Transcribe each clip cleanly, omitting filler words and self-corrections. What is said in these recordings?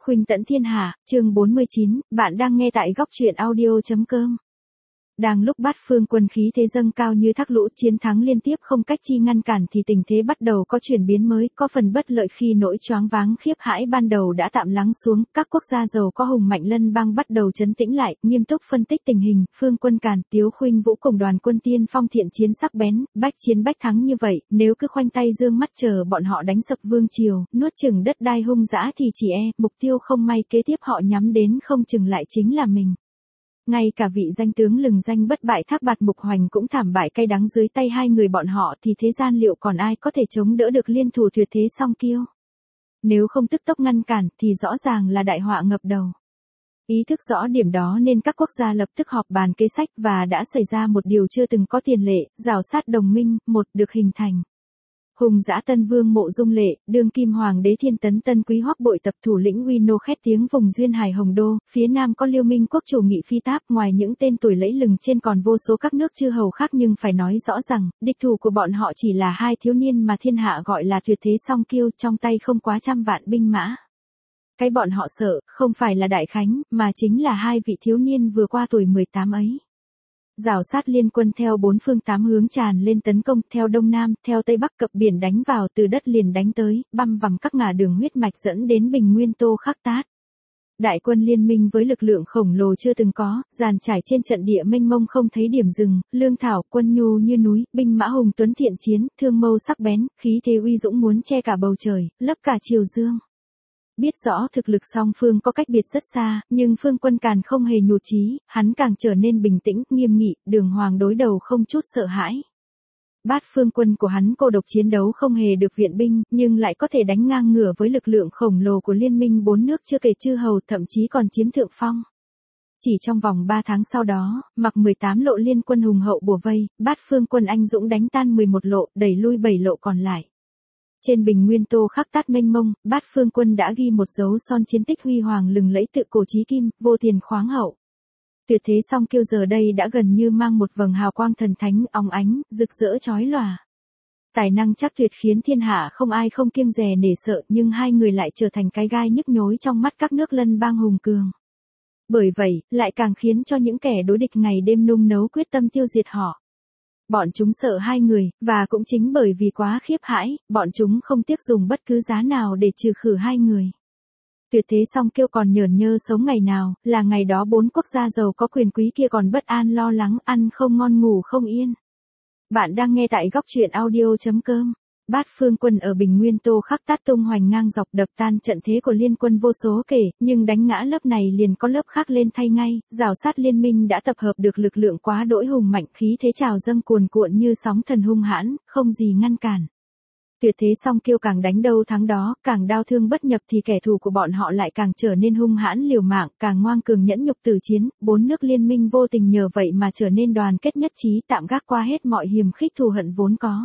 Khuynh tẫn thiên hạ, chương 49, bạn đang nghe tại góc truyện audio.com. Đang lúc Bát Phương quân khí thế dâng cao như thác lũ, chiến thắng liên tiếp không cách chi ngăn cản thì tình thế bắt đầu có chuyển biến mới, có phần bất lợi khi nỗi choáng váng khiếp hãi ban đầu đã tạm lắng xuống, các quốc gia giàu có hùng mạnh lân bang bắt đầu trấn tĩnh lại, nghiêm túc phân tích tình hình, Phương Quân Càn, Tiếu Khuynh Vũ cùng đoàn quân tiên phong thiện chiến sắc bén, bách chiến bách thắng như vậy, nếu cứ khoanh tay dương mắt chờ bọn họ đánh sập vương triều, nuốt chửng đất đai hung dã thì chỉ mục tiêu không may kế tiếp họ nhắm đến không chừng lại chính là mình. Ngay cả vị danh tướng lừng danh bất bại Thác Bạt Mục Hoành cũng thảm bại cay đắng dưới tay hai người bọn họ thì thế gian liệu còn ai có thể chống đỡ được liên thủ tuyệt thế song kiêu. Nếu không tức tốc ngăn cản thì rõ ràng là đại họa ngập đầu. Ý thức rõ điểm đó nên các quốc gia lập tức họp bàn kế sách và đã xảy ra một điều chưa từng có tiền lệ, rào sát đồng minh, được hình thành. Hùng dã Tân Vương Mộ Dung Lệ, đương kim hoàng đế Thiên Tấn Tân Quý Hoắc bội tập thủ lĩnh Uy Nô khét tiếng vùng duyên hải Hồng Đô, phía nam có Liêu Minh quốc chủ Nghị Phi Táp, ngoài những tên tuổi lẫy lừng trên còn vô số các nước chư hầu khác, nhưng phải nói rõ rằng, địch thủ của bọn họ chỉ là hai thiếu niên mà thiên hạ gọi là tuyệt thế song kiêu, trong tay không quá 100 vạn binh mã. Cái bọn họ sợ, không phải là Đại Khánh, mà chính là hai vị thiếu niên vừa qua tuổi 18 ấy. Rào sát liên quân theo bốn phương tám hướng tràn lên tấn công, theo đông nam, theo tây bắc cập biển đánh vào, từ đất liền đánh tới, băm vằm các ngả đường huyết mạch dẫn đến Bình Nguyên Tô Khắc Tát. Đại quân liên minh với lực lượng khổng lồ chưa từng có, dàn trải trên trận địa mênh mông không thấy điểm dừng, lương thảo, quân nhu như núi, binh mã hùng tuấn thiện chiến, thương mâu sắc bén, khí thế uy dũng muốn che cả bầu trời, lấp cả triều dương. Biết rõ thực lực song phương có cách biệt rất xa, nhưng Phương Quân Càn không hề nhụt chí, hắn càng trở nên bình tĩnh, nghiêm nghị, đường hoàng đối đầu không chút sợ hãi. Bát phương quân của hắn cô độc chiến đấu không hề được viện binh, nhưng lại có thể đánh ngang ngửa với lực lượng khổng lồ của liên minh bốn nước chưa kể chư hầu, thậm chí còn chiếm thượng phong. Chỉ trong vòng 3 tháng sau đó, mặc 18 lộ liên quân hùng hậu bủa vây, Bát phương quân anh dũng đánh tan 11 lộ, đẩy lui 7 lộ còn lại. Trên Bình Nguyên Tô Khắc Tát mênh mông, Bát phương quân đã ghi một dấu son chiến tích huy hoàng lừng lẫy tự cổ chí kim, vô tiền khoáng hậu. Tuyệt thế song kiêu giờ đây đã gần như mang một vầng hào quang thần thánh, óng ánh, rực rỡ chói lòa. Tài năng chắc tuyệt khiến thiên hạ không ai không kiêng dè nể sợ, nhưng hai người lại trở thành cái gai nhức nhối trong mắt các nước lân bang hùng cường. Bởi vậy, lại càng khiến cho những kẻ đối địch ngày đêm nung nấu quyết tâm tiêu diệt họ. Bọn chúng sợ hai người, và cũng chính bởi vì quá khiếp hãi, bọn chúng không tiếc dùng bất cứ giá nào để trừ khử hai người. Tuyệt thế song kiêu còn nhởn nhơ sống ngày nào, là ngày đó bốn quốc gia giàu có quyền quý kia còn bất an lo lắng, ăn không ngon ngủ không yên. Bạn đang nghe tại góc truyện audio.com. Bát phương quân ở Bình Nguyên Tô Khắc Tát tung hoành ngang dọc đập tan trận thế của liên quân vô số kể, nhưng đánh ngã lớp này liền có lớp khác lên thay ngay, rào sát liên minh đã tập hợp được lực lượng quá đỗi hùng mạnh, khí thế trào dâng cuồn cuộn như sóng thần hung hãn, không gì ngăn cản. Tuyệt thế song kiêu càng đánh đâu thắng đó, càng đau thương bất nhập thì kẻ thù của bọn họ lại càng trở nên hung hãn liều mạng, càng ngoan cường nhẫn nhục tử chiến, bốn nước liên minh vô tình nhờ vậy mà trở nên đoàn kết nhất trí, tạm gác qua hết mọi hiềm khích thù hận vốn có.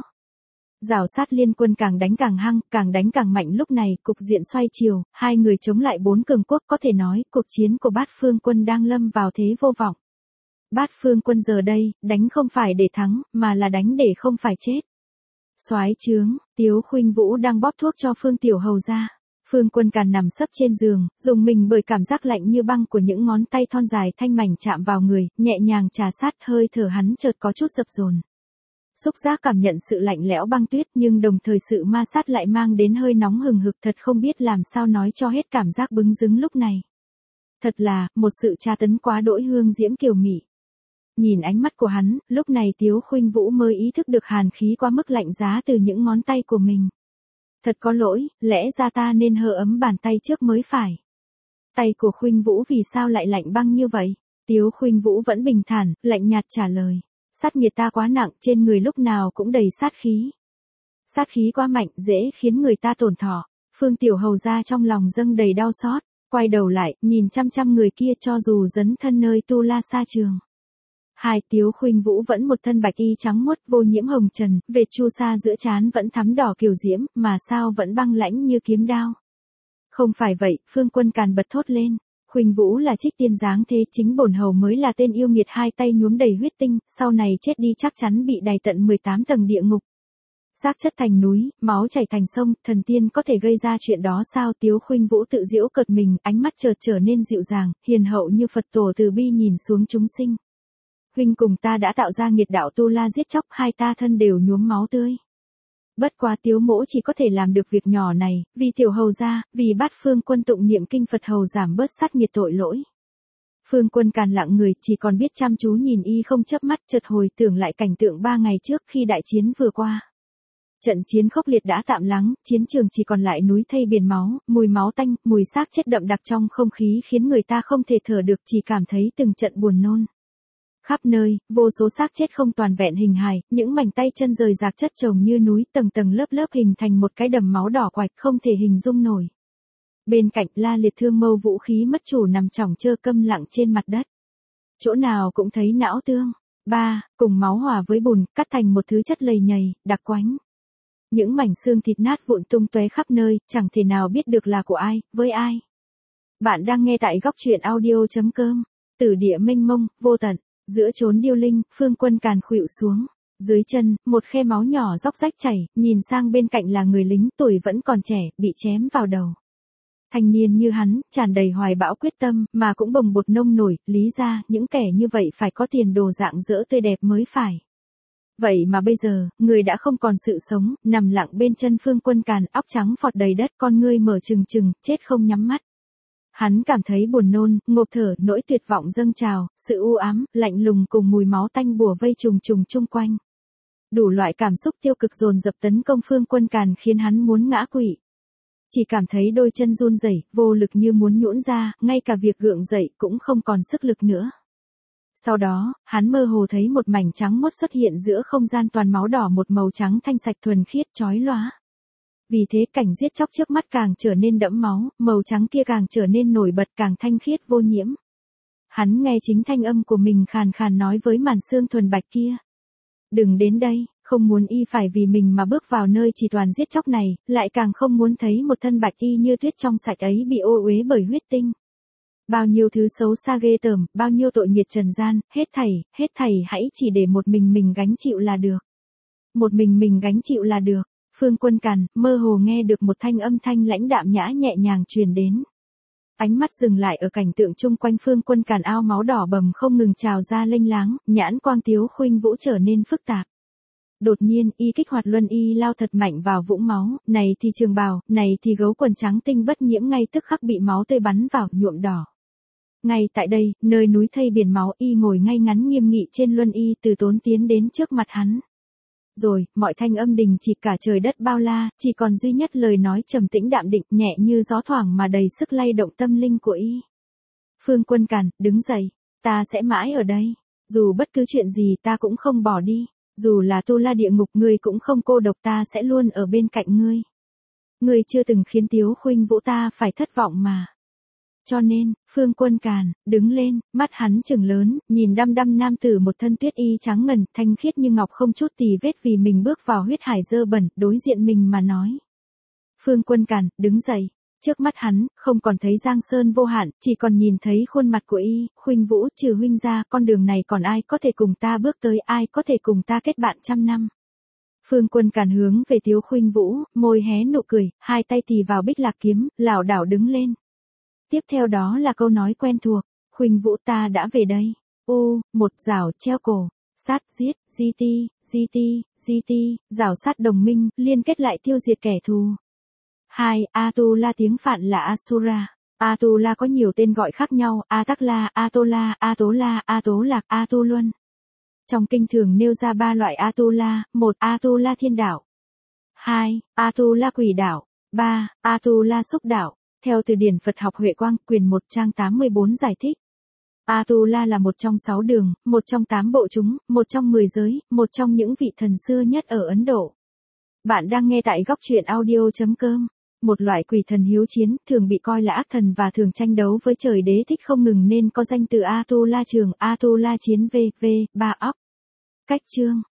Rào sát liên quân càng đánh càng hăng, càng đánh càng mạnh, lúc này cục diện xoay chiều, hai người chống lại bốn cường quốc, có thể nói cuộc chiến của Bát phương quân đang lâm vào thế vô vọng. Bát phương quân giờ đây, đánh không phải để thắng, mà là đánh để không phải chết. Soái trướng, Tiếu Khuynh Vũ đang bóp thuốc cho Phương Tiểu Hầu ra. Phương Quân Càn nằm sấp trên giường, dùng mình bởi cảm giác lạnh như băng của những ngón tay thon dài thanh mảnh chạm vào người, nhẹ nhàng trà sát, hơi thở hắn chợt có chút dập dồn. Xúc giác cảm nhận sự lạnh lẽo băng tuyết, nhưng đồng thời sự ma sát lại mang đến hơi nóng hừng hực, thật không biết làm sao nói cho hết cảm giác bứng dứng lúc này. Thật là, một sự tra tấn quá đỗi hương diễm kiều mị. Nhìn ánh mắt của hắn, lúc này Tiếu Khuynh Vũ mới ý thức được hàn khí quá mức lạnh giá từ những ngón tay của mình. Thật có lỗi, lẽ ra ta nên hơ ấm bàn tay trước mới phải. Tay của Khuynh Vũ vì sao lại lạnh băng như vậy? Tiếu Khuynh Vũ vẫn bình thản, lạnh nhạt trả lời. Sát nhiệt ta quá nặng, trên người lúc nào cũng đầy sát khí. Sát khí quá mạnh, dễ khiến người ta tổn thọ. Phương Tiểu Hầu ra trong lòng dâng đầy đau xót, quay đầu lại, nhìn chăm chăm người kia cho dù dấn thân nơi tu la sa trường. Tiếu Khuynh Vũ vẫn một thân bạch y trắng muốt vô nhiễm hồng trần, vệt chu sa giữa trán vẫn thắm đỏ kiều diễm, mà sao vẫn băng lãnh như kiếm đao. Không phải vậy, Phương Quân Càn bật thốt lên. Khuynh Vũ là trích tiên dáng thế, chính bổn hầu mới là tên yêu nghiệt hai tay nhuốm đầy huyết tinh, sau này chết đi chắc chắn bị đày tận 18 tầng địa ngục. Xác chất thành núi, máu chảy thành sông, thần tiên có thể gây ra chuyện đó sao? Tiếu Khuynh Vũ tự giễu cợt mình, ánh mắt chợt trở nên dịu dàng, hiền hậu như Phật tổ từ bi nhìn xuống chúng sinh. Huynh cùng ta đã tạo ra nghiệt đạo tu la giết chóc, hai ta thân đều nhuốm máu tươi. Bất quá Tiếu mỗ chỉ có thể làm được việc nhỏ này, vì tiểu hầu gia, vì Bát Phương Quân tụng niệm kinh Phật hầu giảm bớt sát nghiệt tội lỗi. Phương Quân Càn lặng người, chỉ còn biết chăm chú nhìn y không chớp mắt, chợt hồi tưởng lại cảnh tượng 3 ngày trước khi đại chiến vừa qua. Trận chiến khốc liệt đã tạm lắng, chiến trường chỉ còn lại núi thây biển máu, mùi máu tanh, mùi xác chết đậm đặc trong không khí khiến người ta không thể thở được, chỉ cảm thấy từng trận buồn nôn. Khắp nơi, vô số xác chết không toàn vẹn hình hài, những mảnh tay chân rời rạc chất chồng như núi, tầng tầng lớp lớp hình thành một cái đầm máu đỏ quạch không thể hình dung nổi. Bên cạnh La Liệt thương mâu vũ khí mất chủ nằm chỏng chơ câm lặng trên mặt đất. Chỗ nào cũng thấy não tương. Cùng máu hòa với bùn, cắt thành một thứ chất lầy nhầy, đặc quánh. Những mảnh xương thịt nát vụn tung tóe khắp nơi, chẳng thể nào biết được là của ai, với ai. Bạn đang nghe tại góc truyện audio.com. Tử địa mênh mông, vô tận, giữa chốn điêu linh, Phương Quân Càn khuỵu xuống. Dưới chân, một khe máu nhỏ róc rách chảy, nhìn sang bên cạnh là người lính tuổi vẫn còn trẻ, bị chém vào đầu. Thanh niên như hắn, tràn đầy hoài bão quyết tâm, mà cũng bồng bột nông nổi, lý ra, những kẻ như vậy phải có tiền đồ rạng rỡ tươi đẹp mới phải. Vậy mà bây giờ, người đã không còn sự sống, nằm lặng bên chân Phương Quân Càn, óc trắng phọt đầy đất, con ngươi mở trừng trừng, chết không nhắm mắt. Hắn cảm thấy buồn nôn, ngộp thở, nỗi tuyệt vọng dâng trào, sự u ám, lạnh lùng cùng mùi máu tanh bùa vây trùng trùng chung quanh. Đủ loại cảm xúc tiêu cực dồn dập tấn công Phương Quân Càn khiến hắn muốn ngã quỵ. Chỉ cảm thấy đôi chân run rẩy, vô lực như muốn nhũn ra, ngay cả việc gượng dậy cũng không còn sức lực nữa. Sau đó, hắn mơ hồ thấy một mảnh trắng muốt xuất hiện giữa không gian toàn máu đỏ, một màu trắng thanh sạch thuần khiết chói lóa. Vì thế cảnh giết chóc trước mắt càng trở nên đẫm máu, màu trắng kia càng trở nên nổi bật, càng thanh khiết vô nhiễm. Hắn nghe chính thanh âm của mình khàn khàn nói với màn xương thuần bạch kia. Đừng đến đây, không muốn y phải vì mình mà bước vào nơi chỉ toàn giết chóc này, lại càng không muốn thấy một thân bạch y như tuyết trong sạch ấy bị ô uế bởi huyết tinh. Bao nhiêu thứ xấu xa ghê tởm, bao nhiêu tội nghiệt trần gian, hết thảy hãy chỉ để một mình gánh chịu là được. Một mình gánh chịu là được. Phương Quân Càn, mơ hồ nghe được một thanh âm thanh lãnh đạm nhã nhẹ nhàng truyền đến. Ánh mắt dừng lại ở cảnh tượng chung quanh Phương Quân Càn, ao máu đỏ bầm không ngừng trào ra lênh láng, nhãn quang Tiếu Khuynh Vũ trở nên phức tạp. Đột nhiên, y kích hoạt luân y lao thật mạnh vào vũng máu, này thì trường bào, này thì gấu quần trắng tinh bất nhiễm ngay tức khắc bị máu tươi bắn vào, nhuộm đỏ. Ngay tại đây, nơi núi thây biển máu, y ngồi ngay ngắn nghiêm nghị trên luân y, từ tốn tiến đến trước mặt hắn. Rồi, mọi thanh âm đình chỉ cả trời đất bao la, chỉ còn duy nhất lời nói trầm tĩnh đạm định, nhẹ như gió thoảng mà đầy sức lay động tâm linh của y. Phương Quân Càn, đứng dậy, ta sẽ mãi ở đây. Dù bất cứ chuyện gì ta cũng không bỏ đi. Dù là tu la địa ngục ngươi cũng không cô độc, ta sẽ luôn ở bên cạnh ngươi. Ngươi chưa từng khiến Tiếu Khuynh Vũ ta phải thất vọng mà. Cho nên, Phương Quân Càn, đứng lên, mắt hắn trừng lớn, nhìn đăm đăm nam tử một thân tuyết y trắng ngần, thanh khiết như ngọc không chút tì vết vì mình bước vào huyết hải dơ bẩn, đối diện mình mà nói. Phương Quân Càn, đứng dậy. Trước mắt hắn, không còn thấy giang sơn vô hạn, chỉ còn nhìn thấy khuôn mặt của y, Khuynh Vũ, trừ huynh ra, con đường này còn ai có thể cùng ta bước tới, ai có thể cùng ta kết bạn trăm năm. Phương Quân Càn hướng về Tiếu Khuynh Vũ, môi hé nụ cười, hai tay tì vào bích lạc kiếm, lảo đảo đứng lên. Tiếp theo đó là câu nói quen thuộc, Khuynh Vũ ta đã về đây. Một rào treo cổ, sát giết, GT, rào sát đồng minh, liên kết lại tiêu diệt kẻ thù. 2. Atula tiếng Phạn là Asura. Atula có nhiều tên gọi khác nhau, Atakla, Atola, Atola, Atolak, Atuluân. Trong kinh thường nêu ra 3 loại Atula, 1. Atula thiên đạo. 2. Atula quỷ đạo. 3. Atula xúc đạo. Theo từ điển Phật học Huệ Quang, quyển 1 trang 84 giải thích. Atula là một trong 6 đường, một trong 8 bộ chúng, một trong 10 giới, một trong những vị thần xưa nhất ở Ấn Độ. Bạn đang nghe tại góc truyện audio.com. Một loại quỷ thần hiếu chiến, thường bị coi là ác thần và thường tranh đấu với trời đế thích không ngừng nên có danh từ Atula trường, Atula chiến v, 3 óc. Cách chương.